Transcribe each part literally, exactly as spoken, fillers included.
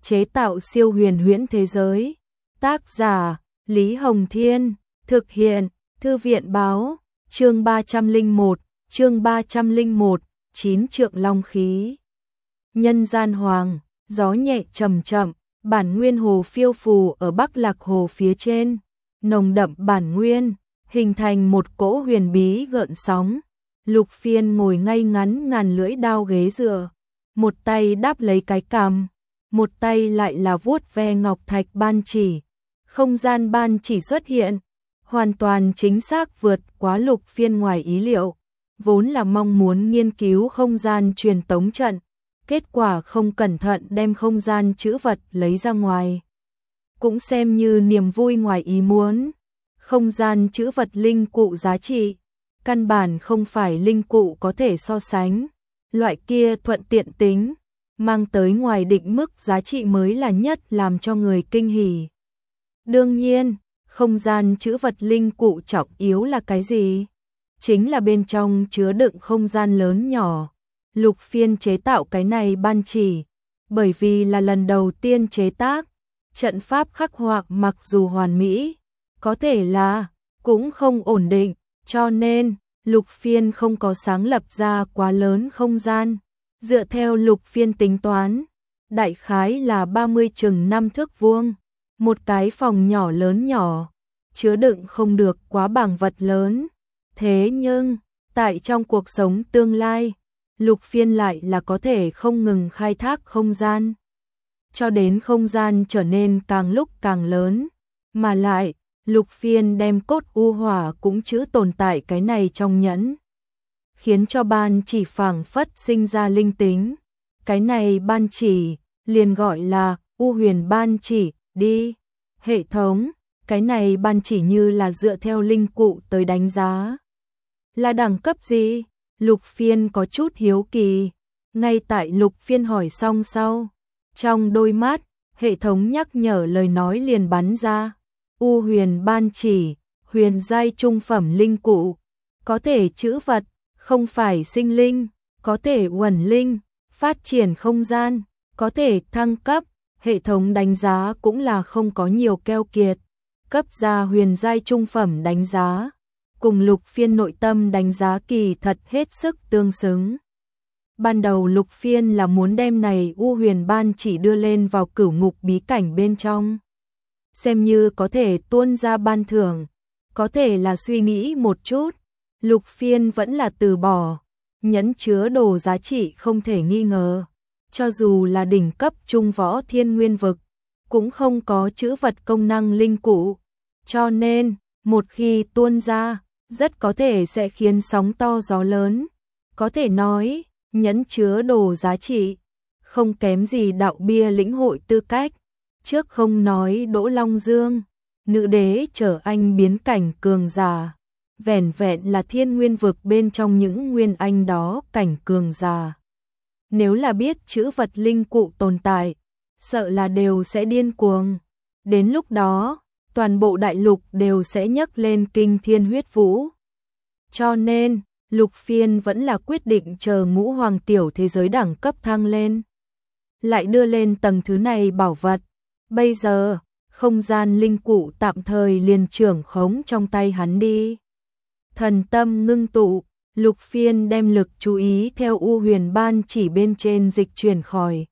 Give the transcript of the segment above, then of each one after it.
chế tạo siêu huyền huyễn thế giới. Tác giả, Lý Hồng Thiên, thực hiện, Thư viện Báo, chương ba trăm lẻ một, chương ba trăm lẻ một, chín trượng long khí. Nhân gian hoàng, gió nhẹ chậm chậm, bản nguyên hồ phiêu phù ở Bắc Lạc Hồ phía trên, nồng đậm bản nguyên, hình thành một cỗ huyền bí gợn sóng. Lục Phiên ngồi ngay ngắn ngàn lưỡi đao ghế dựa, một tay đáp lấy cái cằm, một tay lại là vuốt ve ngọc thạch ban chỉ. Không gian ban chỉ xuất hiện, hoàn toàn chính xác vượt quá Lục Phiên ngoài ý liệu, vốn là mong muốn nghiên cứu không gian truyền tống trận, kết quả không cẩn thận đem không gian trữ vật lấy ra ngoài. Cũng xem như niềm vui ngoài ý muốn, không gian trữ vật linh cụ giá trị, căn bản không phải linh cụ có thể so sánh, loại kia thuận tiện tính, mang tới ngoài định mức giá trị mới là nhất làm cho người kinh hỉ. Đương nhiên, không gian trữ vật linh cụ trọng yếu là cái gì? Chính là bên trong chứa đựng không gian lớn nhỏ. Lục Phiên chế tạo cái này ban chỉ, bởi vì là lần đầu tiên chế tác, trận pháp khắc họa mặc dù hoàn mỹ, có thể là cũng không ổn định, cho nên Lục Phiên không có sáng lập ra quá lớn không gian. Dựa theo Lục Phiên tính toán, đại khái là ba mươi chừng năm thước vuông, một cái phòng nhỏ lớn nhỏ, chứa đựng không được quá bằng vật lớn. Thế nhưng, tại trong cuộc sống tương lai, Lục Phiên lại là có thể không ngừng khai thác không gian, cho đến không gian trở nên càng lúc càng lớn, mà lại, Lục Phiên đem cốt u hỏa cũng chữ tồn tại cái này trong nhẫn, khiến cho ban chỉ phảng phất sinh ra linh tính. Cái này ban chỉ, liền gọi là U Huyền ban chỉ, đi. Hệ thống, cái này ban chỉ như là dựa theo linh cụ tới đánh giá. Là đẳng cấp gì? Lục Phiên có chút hiếu kỳ. Ngay tại Lục Phiên hỏi xong sau, trong đôi mắt, hệ thống nhắc nhở lời nói liền bắn ra. U Huyền ban chỉ, huyền giai trung phẩm linh cụ, có thể trữ vật, không phải sinh linh, có thể uẩn linh, phát triển không gian, có thể thăng cấp. Hệ thống đánh giá cũng là không có nhiều keo kiệt, cấp ra huyền giai trung phẩm đánh giá, cùng Lục Phiên nội tâm đánh giá kỳ thật hết sức tương xứng. Ban đầu Lục Phiên là muốn đem này U Huyền ban chỉ đưa lên vào cửu ngục bí cảnh bên trong, xem như có thể tuôn ra ban thưởng, có thể là suy nghĩ một chút, Lục Phiên vẫn là từ bỏ. Nhẫn chứa đồ giá trị không thể nghi ngờ, cho dù là đỉnh cấp trung võ thiên nguyên vực, cũng không có trữ vật công năng linh cụ, cho nên, một khi tuôn ra, rất có thể sẽ khiến sóng to gió lớn. Có thể nói, nhẫn chứa đồ giá trị, không kém gì đạo bia lĩnh hội tư cách. Trước không nói Đỗ Long Dương, nữ đế trở anh biến cảnh cường giả, vẻn vẹn là thiên nguyên vực bên trong những nguyên anh đó cảnh cường giả. Nếu là biết chữ vật linh cụ tồn tại, sợ là đều sẽ điên cuồng. Đến lúc đó, toàn bộ đại lục đều sẽ nhấc lên kinh thiên huyết vũ. Cho nên, Lục Phiên vẫn là quyết định chờ ngũ hoàng tiểu thế giới đẳng cấp thăng lên, lại đưa lên tầng thứ này bảo vật. Bây giờ, không gian linh cụ tạm thời liền trưởng khống trong tay hắn đi. Thần tâm ngưng tụ, Lục Phiên đem lực chú ý theo U Huyền ban chỉ bên trên dịch chuyển khỏi,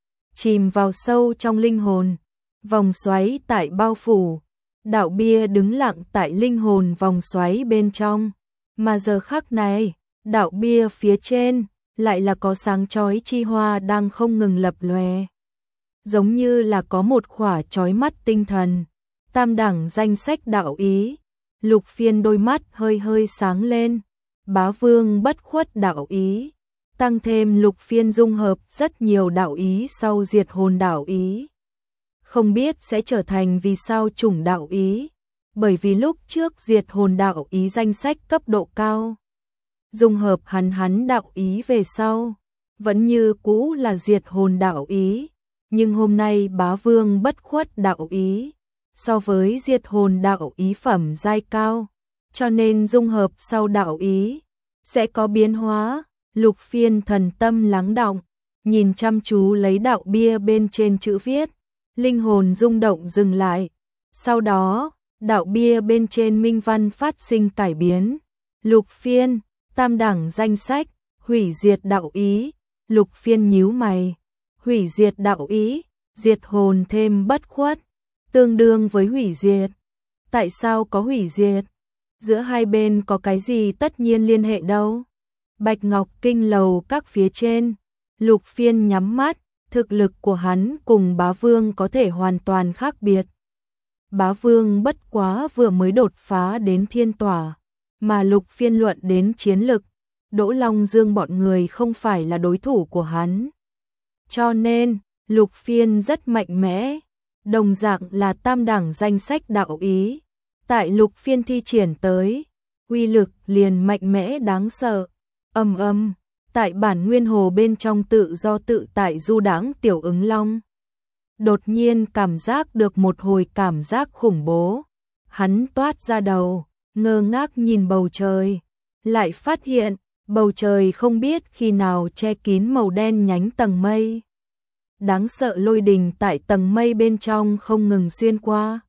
chìm vào sâu trong linh hồn, vòng xoáy tại bao phủ, đạo bia đứng lặng tại linh hồn vòng xoáy bên trong, mà giờ khắc này, đạo bia phía trên lại là có sáng chói chi hoa đang không ngừng lập lòe, giống như là có một khỏa chói mắt tinh thần. Tam đẳng danh sách đạo ý. Lục Phiên đôi mắt hơi hơi sáng lên. Bá Vương bất khuất đạo ý, tăng thêm Lục Phiên dung hợp rất nhiều đạo ý sau diệt hồn đạo ý. Không biết sẽ trở thành vì sao chủng đạo ý, bởi vì lúc trước diệt hồn đạo ý danh sách cấp độ cao, dung hợp hắn hắn đạo ý về sau, vẫn như cũ là diệt hồn đạo ý, nhưng hôm nay Bá Vương bất khuất đạo ý, so với diệt hồn đạo ý phẩm giai cao, cho nên dung hợp sau đạo ý sẽ có biến hóa. Lục Phiên thần tâm lắng đọng, nhìn chăm chú lấy đạo bia bên trên chữ viết, linh hồn rung động dừng lại. Sau đó, đạo bia bên trên minh văn phát sinh cải biến. Lục Phiên, tam đẳng danh sách, hủy diệt đạo ý. Lục Phiên nhíu mày, hủy diệt đạo ý, diệt hồn thêm bất khuất, tương đương với hủy diệt. Tại sao có hủy diệt? Giữa hai bên có cái gì tất nhiên liên hệ đâu? Bạch Ngọc Kinh lầu các phía trên, Lục Phiên nhắm mắt, thực lực của hắn cùng Bá Vương có thể hoàn toàn khác biệt. Bá Vương bất quá vừa mới đột phá đến thiên tỏa, mà Lục Phiên luận đến chiến lực, Đỗ Long Dương bọn người không phải là đối thủ của hắn. Cho nên, Lục Phiên rất mạnh mẽ, đồng dạng là tam đẳng danh sách đạo ý. Tại Lục Phiên thi triển tới, uy lực liền mạnh mẽ đáng sợ. Ầm ầm, tại bản nguyên hồ bên trong tự do tự tại du đãng Tiểu Ứng Long. Đột nhiên cảm giác được một hồi cảm giác khủng bố. Hắn toát ra đầu, ngơ ngác nhìn bầu trời, lại phát hiện bầu trời không biết khi nào che kín màu đen nhánh tầng mây. Đáng sợ lôi đình tại tầng mây bên trong không ngừng xuyên qua,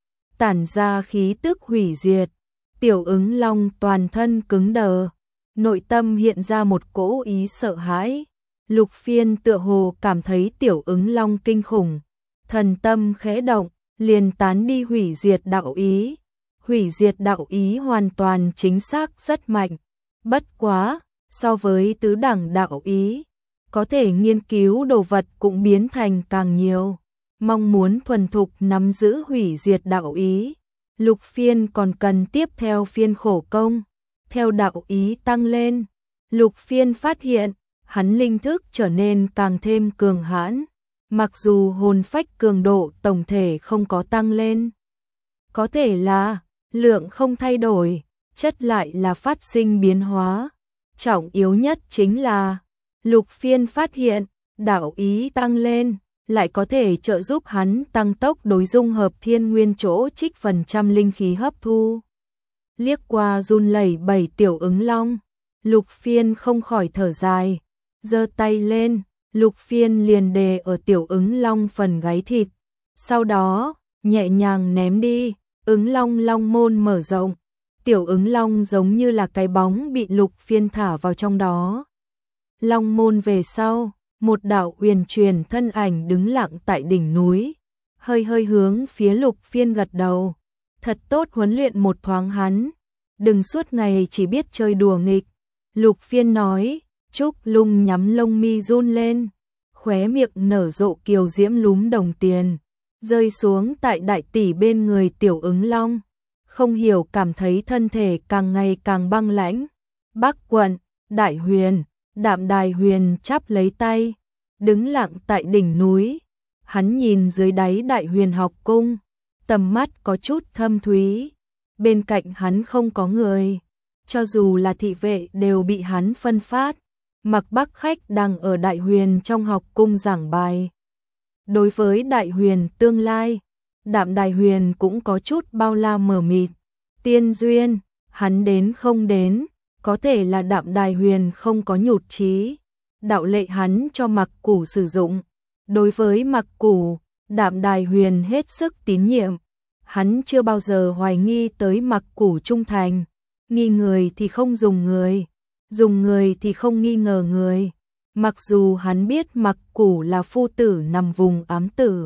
tản ra khí tức hủy diệt. Tiểu Ứng Long toàn thân cứng đờ, nội tâm hiện ra một cỗ ý sợ hãi. Lục Phiên tựa hồ cảm thấy Tiểu Ứng Long kinh khủng, thần tâm khẽ động, liền tán đi hủy diệt đạo ý. Hủy diệt đạo ý hoàn toàn chính xác rất mạnh, bất quá, so với tứ đẳng đạo ý, có thể nghiên cứu đồ vật cũng biến thành càng nhiều. Mong muốn thuần thục nắm giữ hủy diệt đạo ý, Lục Phiên còn cần tiếp theo phiên khổ công. Theo đạo ý tăng lên, Lục Phiên phát hiện, hắn linh thức trở nên càng thêm cường hãn, mặc dù hồn phách cường độ tổng thể không có tăng lên. Có thể là, lượng không thay đổi, chất lại là phát sinh biến hóa. Trọng yếu nhất chính là, Lục Phiên phát hiện, đạo ý tăng lên, lại có thể trợ giúp hắn tăng tốc đối dung hợp thiên nguyên chỗ trích phần trăm linh khí hấp thu. Liếc qua run lẩy bẩy Tiểu Ứng Long, Lục Phiên không khỏi thở dài, giơ tay lên, Lục Phiên liền đè ở Tiểu Ứng Long phần gáy thịt, sau đó, nhẹ nhàng ném đi, Ứng Long long môn mở rộng, Tiểu Ứng Long giống như là cái bóng bị Lục Phiên thả vào trong đó. Long môn về sau, một đạo huyền truyền thân ảnh đứng lặng tại đỉnh núi, hơi hơi hướng phía Lục Phiên gật đầu. Thật tốt huấn luyện một thoáng hắn, đừng suốt ngày chỉ biết chơi đùa nghịch. Lục Phiên nói, Trúc Lung nhắm lông mi run lên, khóe miệng nở rộ kiều diễm lúm đồng tiền, rơi xuống tại đại tỷ bên người Tiểu Ứng Long. Không hiểu cảm thấy thân thể càng ngày càng băng lãnh. Bắc quận, Đại Huyền, Đạm Đài Huyền chắp lấy tay, đứng lặng tại đỉnh núi. Hắn nhìn dưới đáy Đại Huyền học cung, tầm mắt có chút thâm thúy. Bên cạnh hắn không có người, cho dù là thị vệ đều bị hắn phân phát. Mặc Bắc khách đang ở Đại Huyền trong học cung giảng bài. Đối với Đại Huyền tương lai, Đạm Đài Huyền cũng có chút bao la mờ mịt. Tiên duyên, hắn đến không đến, có thể là Đạm Đài Huyền không có nhụt chí. Đạo lệ hắn cho Mặc Củ sử dụng. Đối với Mặc Củ, Đạm Đài Huyền hết sức tín nhiệm. Hắn chưa bao giờ hoài nghi tới Mặc Củ trung thành. Nghi người thì không dùng người, dùng người thì không nghi ngờ người. Mặc dù hắn biết Mặc Củ là phu tử nằm vùng ám tử,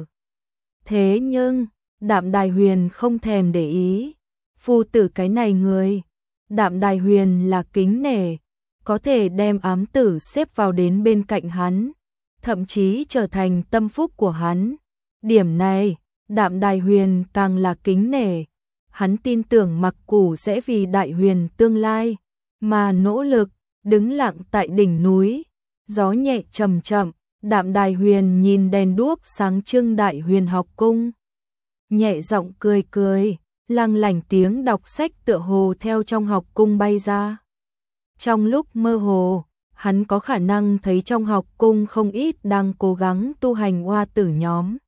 thế nhưng Đạm Đài Huyền không thèm để ý. Phu tử cái này người, Đạm Đài Huyền là kính nể, có thể đem ám tử xếp vào đến bên cạnh hắn, thậm chí trở thành tâm phúc của hắn. Điểm này, Đạm Đài Huyền càng là kính nể. Hắn tin tưởng Mặc Củ sẽ vì Đại Huyền tương lai mà nỗ lực. Đứng lặng tại đỉnh núi, gió nhẹ chậm chậm, Đạm Đài Huyền nhìn đèn đuốc sáng trưng Đại Huyền học cung, nhẹ giọng cười cười, lăng lảnh tiếng đọc sách tựa hồ theo trong học cung bay ra. Trong lúc mơ hồ, hắn có khả năng thấy trong học cung không ít đang cố gắng tu hành hoa tử nhóm.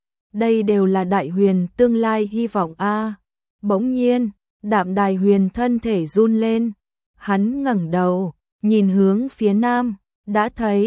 Đây đều là Đại Huyền tương lai hy vọng a. Bỗng nhiên, Đạm Đài Huyền thân thể run lên, hắn ngẩng đầu, nhìn hướng phía nam, đã thấy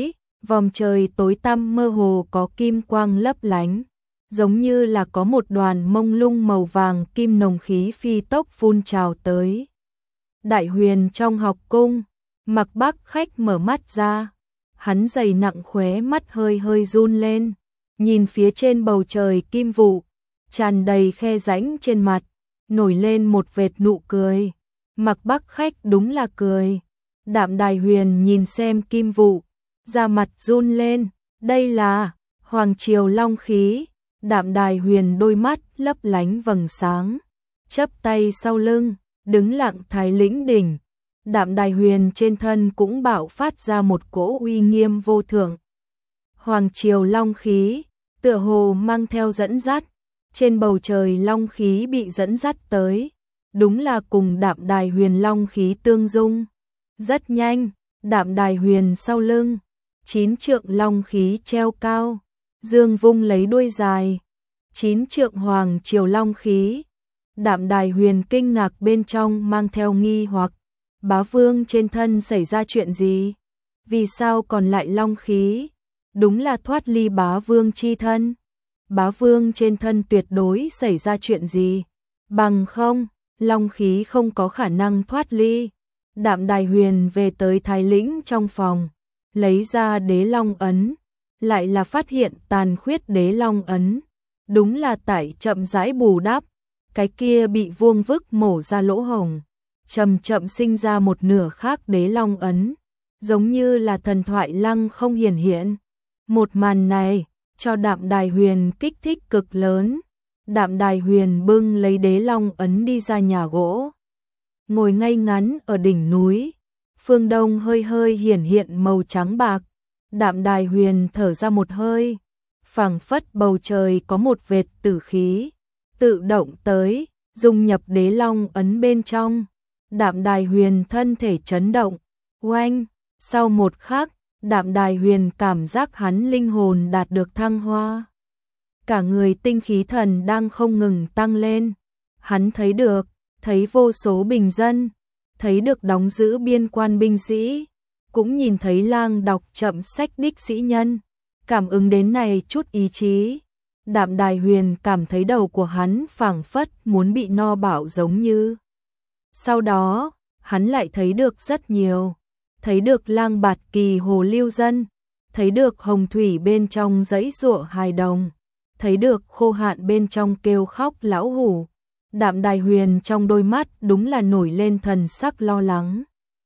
Vòm trời tối tăm mơ hồ có kim quang lấp lánh, giống như là có một đoàn mông lung màu vàng kim nồng khí phi tốc phun trào tới. Đại huyền trong học cung, Mạc Bắc Khách mở mắt ra, hắn dày nặng khóe mắt hơi hơi run lên, nhìn phía trên bầu trời kim vụ, tràn đầy khe rãnh trên mặt, nổi lên một vệt nụ cười. Mạc Bắc Khách đúng là cười. Đạm Đài Huyền nhìn xem kim vụ, da mặt run lên, đây là Hoàng Triều Long khí. Đạm Đài Huyền đôi mắt lấp lánh vầng sáng, chắp tay sau lưng, đứng lặng thái lĩnh đỉnh. Đạm Đài Huyền trên thân cũng bạo phát ra một cỗ uy nghiêm vô thượng. Hoàng Triều Long khí, tựa hồ mang theo dẫn dắt, trên bầu trời long khí bị dẫn dắt tới, đúng là cùng Đạm Đài Huyền long khí tương dung. Rất nhanh, Đạm Đài Huyền sau lưng, chín trượng long khí treo cao, dương vung lấy đuôi dài, chín trượng Hoàng Triều Long khí. Đạm Đài Huyền kinh ngạc bên trong mang theo nghi hoặc, bá vương trên thân xảy ra chuyện gì? Vì sao còn lại long khí? Đúng là thoát ly bá vương chi thân. Bá vương trên thân tuyệt đối xảy ra chuyện gì? Bằng không, long khí không có khả năng thoát ly. Đạm Đài Huyền về tới thái lĩnh trong phòng, lấy ra đế long ấn, lại là phát hiện tàn khuyết đế long ấn. Đúng là tại chậm rãi bù đắp, cái kia bị vuông vức mổ ra lỗ hổng, chậm chậm sinh ra một nửa khác đế long ấn, giống như là thần thoại lăng không hiển hiện. Một màn này, cho Đạm Đài Huyền kích thích cực lớn. Đạm Đài Huyền bưng lấy đế long ấn đi ra nhà gỗ, ngồi ngay ngắn ở đỉnh núi, phương đông hơi hơi hiển hiện màu trắng bạc. Đạm Đài Huyền thở ra một hơi, phảng phất bầu trời có một vệt tử khí tự động tới, dung nhập đế long ấn bên trong. Đạm Đài Huyền thân thể chấn động, oanh, sau một khắc, Đạm Đài Huyền cảm giác hắn linh hồn đạt được thăng hoa. Cả người tinh khí thần đang không ngừng tăng lên. Hắn thấy được, thấy vô số bình dân, thấy được đóng giữ biên quan binh sĩ, cũng nhìn thấy lang đọc chậm sách đích sĩ nhân. Cảm ứng đến này chút ý chí, Đạm Đài Huyền cảm thấy đầu của hắn phảng phất muốn bị no bạo giống như. Sau đó, hắn lại thấy được rất nhiều, thấy được lang bạt kỳ hồ lưu dân, thấy được hồng thủy bên trong dãy giụa hài đồng, thấy được khô hạn bên trong kêu khóc lão hủ. Đạm Đài Huyền trong đôi mắt đúng là nổi lên thần sắc lo lắng.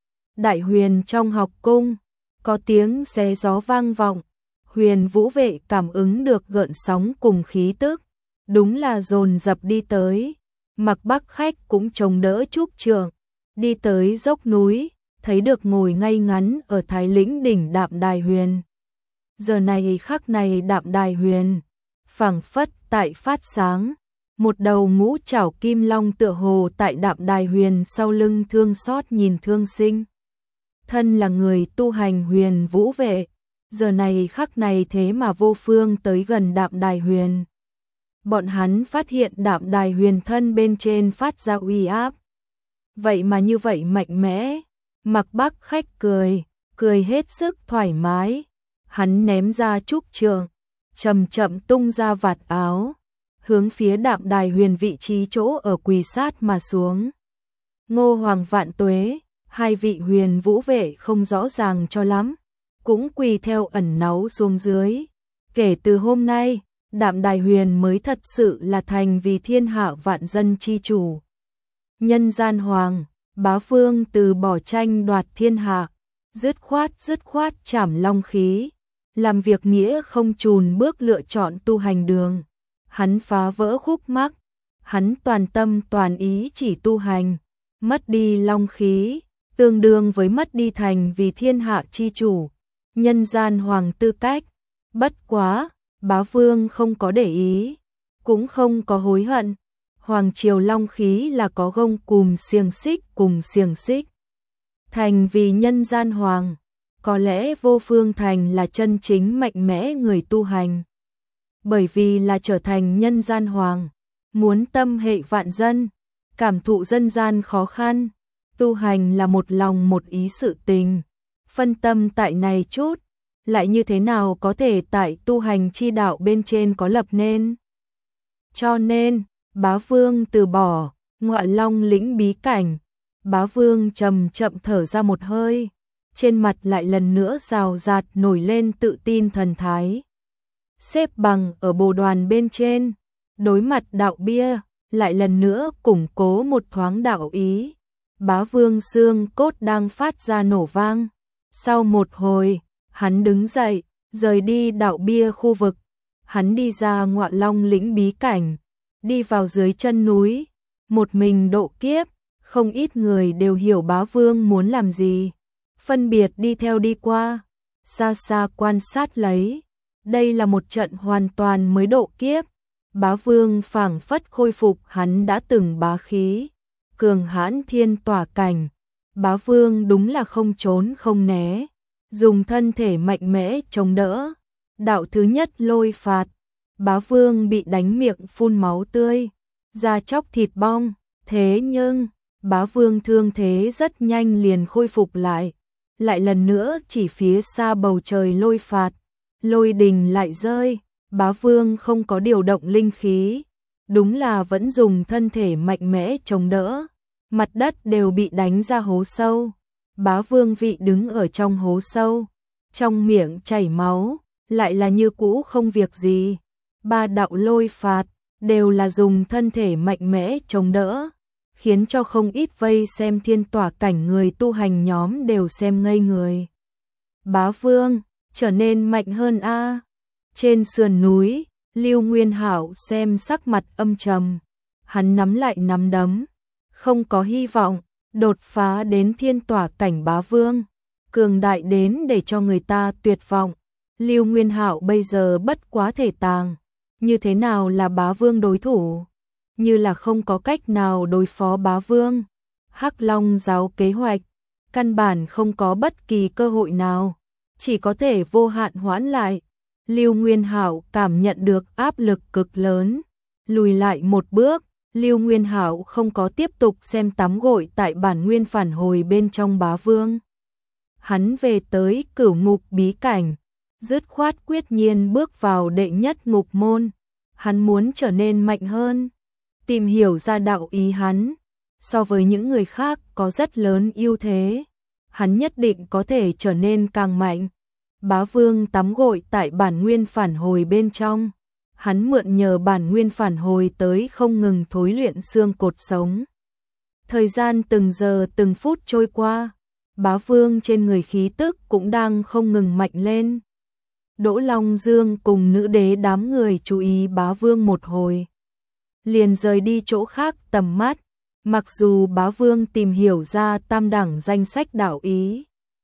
Đại Huyền trong học cung, có tiếng xé gió vang vọng. Huyền Vũ vệ cảm ứng được gợn sóng cùng khí tức, đúng là dồn dập đi tới. Mạc Bắc Khách cũng chống đỡ trúc trượng, đi tới dốc núi, thấy được ngồi ngay ngắn ở thái lĩnh đỉnh Đạm Đài Huyền. Giờ này khắc này Đạm Đài Huyền, phảng phất tại phát sáng, một đầu ngũ trảo kim long tựa hồ tại Đạm Đài Huyền sau lưng thương xót nhìn thương sinh. Thân là người tu hành Huyền Vũ vệ, giờ này khắc này thế mà vô phương tới gần Đạm Đài Huyền. Bọn hắn phát hiện Đạm Đài Huyền thân bên trên phát ra uy áp. Vậy mà như vậy mạnh mẽ. Mạc Bắc Khách cười, cười hết sức thoải mái. Hắn ném ra trúc trượng, chậm chậm tung ra vạt áo, hướng phía Đạm Đài Huyền vị trí chỗ ở quỳ sát mà xuống. Ngô Hoàng vạn tuế, hai vị Huyền Vũ vệ không rõ ràng cho lắm, cũng quỳ theo ẩn náu xuống dưới. Kể từ hôm nay, Đạm Đài Huyền mới thật sự là thành vì thiên hạ vạn dân chi chủ. Nhân gian hoàng, bá vương từ bỏ tranh đoạt thiên hạ, dứt khoát dứt khoát trảm long khí, làm việc nghĩa không chùn bước lựa chọn tu hành đường. Hắn phá vỡ khúc mắc, hắn toàn tâm toàn ý chỉ tu hành, mất đi long khí, tương đương với mất đi thành vì thiên hạ chi chủ, nhân gian hoàng tư cách. Bất quá, bá vương không có để ý, cũng không có hối hận. Hoàng triều long khí là có gông cùm xiềng xích cùng xiềng xích. Thành vì nhân gian hoàng, có lẽ vô phương thành là chân chính mạnh mẽ người tu hành. Bởi vì là trở thành nhân gian hoàng, muốn tâm hệ vạn dân, cảm thụ dân gian khó khăn, tu hành là một lòng một ý sự tình, phân tâm tại này chút, lại như thế nào có thể tại tu hành chi đạo bên trên có lập nên. Cho nên, Bá Vương từ bỏ Ngọa Long lĩnh bí cảnh. Bá Vương chậm chậm thở ra một hơi, trên mặt lại lần nữa rào rạt nổi lên tự tin thần thái. Xếp bằng ở bồ đoàn bên trên, đối mặt đạo bia, lại lần nữa củng cố một thoáng đạo ý. Bá Vương xương cốt đang phát ra nổ vang. Sau một hồi, hắn đứng dậy, rời đi đạo bia khu vực. Hắn đi ra Ngọa Long lĩnh bí cảnh, đi vào dưới chân núi, một mình độ kiếp. Không ít người đều hiểu Bá Vương muốn làm gì, phân biệt đi theo đi qua, xa xa quan sát lấy. Đây là một trận hoàn toàn mới độ kiếp. Bá Vương phảng phất khôi phục hắn đã từng bá khí, cường hãn thiên tỏa cảnh. Bá Vương đúng là không trốn không né, dùng thân thể mạnh mẽ chống đỡ. Đạo thứ nhất lôi phạt, Bá Vương bị đánh miệng phun máu tươi, da chóc thịt bong. Thế nhưng, Bá Vương thương thế rất nhanh liền khôi phục lại, lại lần nữa chỉ phía xa bầu trời lôi phạt, lôi đình lại rơi. Bá Vương không có điều động linh khí, đúng là vẫn dùng thân thể mạnh mẽ chống đỡ, mặt đất đều bị đánh ra hố sâu. Bá Vương vị đứng ở trong hố sâu, trong miệng chảy máu, lại là như cũ không việc gì. Ba đạo lôi phạt đều là dùng thân thể mạnh mẽ chống đỡ, khiến cho không ít vây xem thiên tỏa cảnh người tu hành nhóm đều xem ngây người. Bá Vương trở nên mạnh hơn a. Trên sườn núi, Lưu Nguyên Hạo xem sắc mặt âm trầm, hắn nắm lại nắm đấm, không có hy vọng đột phá đến thiên tỏa cảnh. Bá Vương cường đại đến để cho người ta tuyệt vọng. Lưu Nguyên Hạo bây giờ bất quá thể tàng, như thế nào là Bá Vương đối thủ? Như là không có cách nào đối phó Bá Vương. Hắc Long giáo kế hoạch, căn bản không có bất kỳ cơ hội nào, chỉ có thể vô hạn hoãn lại. Lưu Nguyên Hạo cảm nhận được áp lực cực lớn, lùi lại một bước. Lưu Nguyên Hạo không có tiếp tục xem tắm gội tại bản nguyên phản hồi bên trong Bá Vương. Hắn về tới Cửu Ngục bí cảnh, dứt khoát quyết nhiên bước vào đệ nhất ngục môn. Hắn muốn trở nên mạnh hơn, tìm hiểu ra đạo ý hắn, so với những người khác có rất lớn ưu thế. Hắn nhất định có thể trở nên càng mạnh. Bá Vương tắm gội tại bản nguyên phản hồi bên trong, hắn mượn nhờ bản nguyên phản hồi tới không ngừng thối luyện xương cột sống. Thời gian từng giờ từng phút trôi qua, Bá Vương trên người khí tức cũng đang không ngừng mạnh lên. Đỗ Long Dương cùng nữ đế đám người chú ý Bá Vương một hồi, liền rời đi chỗ khác tầm mắt. Mặc dù Bá Vương tìm hiểu ra tam đẳng danh sách đạo ý,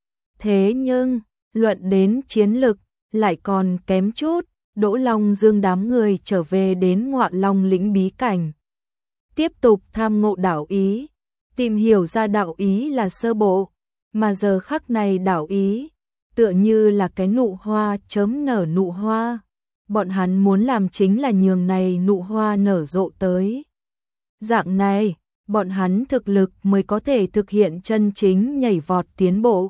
thế nhưng luận đến chiến lực lại còn kém chút. Đỗ Long Dương đám người trở về đến Ngọa Long lĩnh bí cảnh, tiếp tục tham ngộ đạo ý. Tìm hiểu ra đạo ý là sơ bộ, mà giờ khắc này đạo ý tựa như là cái nụ hoa chớm nở nụ hoa. Bọn hắn muốn làm chính là nhường này nụ hoa nở rộ tới. Dạng này, bọn hắn thực lực mới có thể thực hiện chân chính nhảy vọt tiến bộ.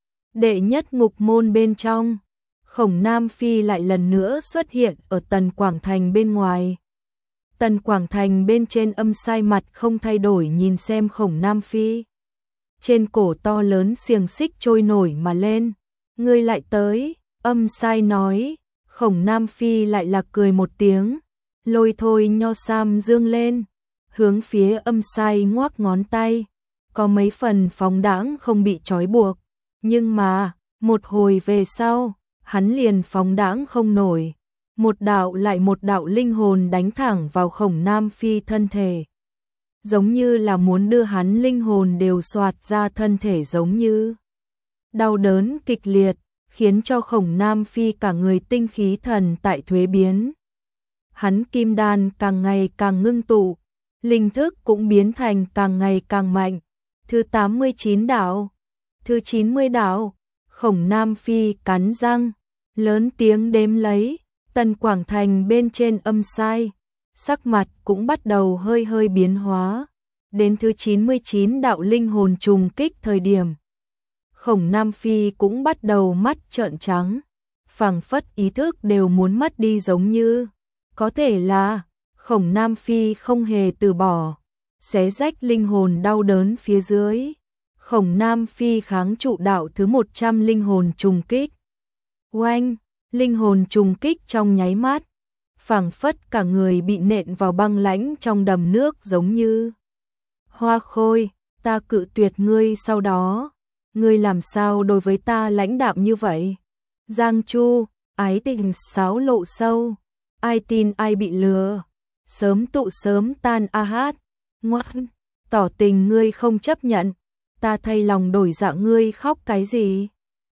Đệ nhất ngục môn bên trong, Khổng Nam Phi lại lần nữa xuất hiện ở Tần Quảng Thành bên ngoài. Tần Quảng Thành bên trên âm sai mặt không thay đổi nhìn xem Khổng Nam Phi. Trên cổ to lớn xiềng xích trôi nổi mà lên. Ngươi lại tới, âm sai nói. Khổng Nam Phi lại là cười một tiếng, lôi thôi nho sam dương lên, hướng phía âm sai ngoắc ngón tay. Có mấy phần phóng đãng không bị trói buộc, nhưng mà, một hồi về sau, hắn liền phóng đãng không nổi. Một đạo lại một đạo linh hồn đánh thẳng vào Khổng Nam Phi thân thể, giống như là muốn đưa hắn linh hồn đều xoạt ra thân thể, giống như đau đớn kịch liệt, khiến cho Khổng Nam Phi cả người tinh khí thần tại thuế biến. Hắn kim đan càng ngày càng ngưng tụ, linh thức cũng biến thành càng ngày càng mạnh. Thứ tám mươi chín đạo, thứ chín mươi đạo, Khổng Nam Phi cắn răng, lớn tiếng đếm lấy. Tần Quảng Thành bên trên âm sai, sắc mặt cũng bắt đầu hơi hơi biến hóa. Đến thứ chín mươi chín đạo linh hồn trùng kích thời điểm, Khổng Nam Phi cũng bắt đầu mắt trợn trắng. phảng phất ý thức đều muốn mất đi giống như. Có thể là, Khổng Nam Phi không hề từ bỏ, xé rách linh hồn đau đớn phía dưới. Khổng Nam Phi kháng trụ đạo thứ một trăm linh hồn trùng kích. Oanh, linh hồn trùng kích trong nháy mắt, phảng phất cả người bị nện vào băng lãnh trong đầm nước giống như. Hoa Khôi, ta cự tuyệt ngươi sau đó, ngươi làm sao đối với ta lãnh đạm như vậy? Giang Chu, ái tình sáo lộ sâu, ai tin ai bị lừa, sớm tụ sớm tan a hát, ngoan, tỏ tình ngươi không chấp nhận, ta thay lòng đổi dạ ngươi khóc cái gì?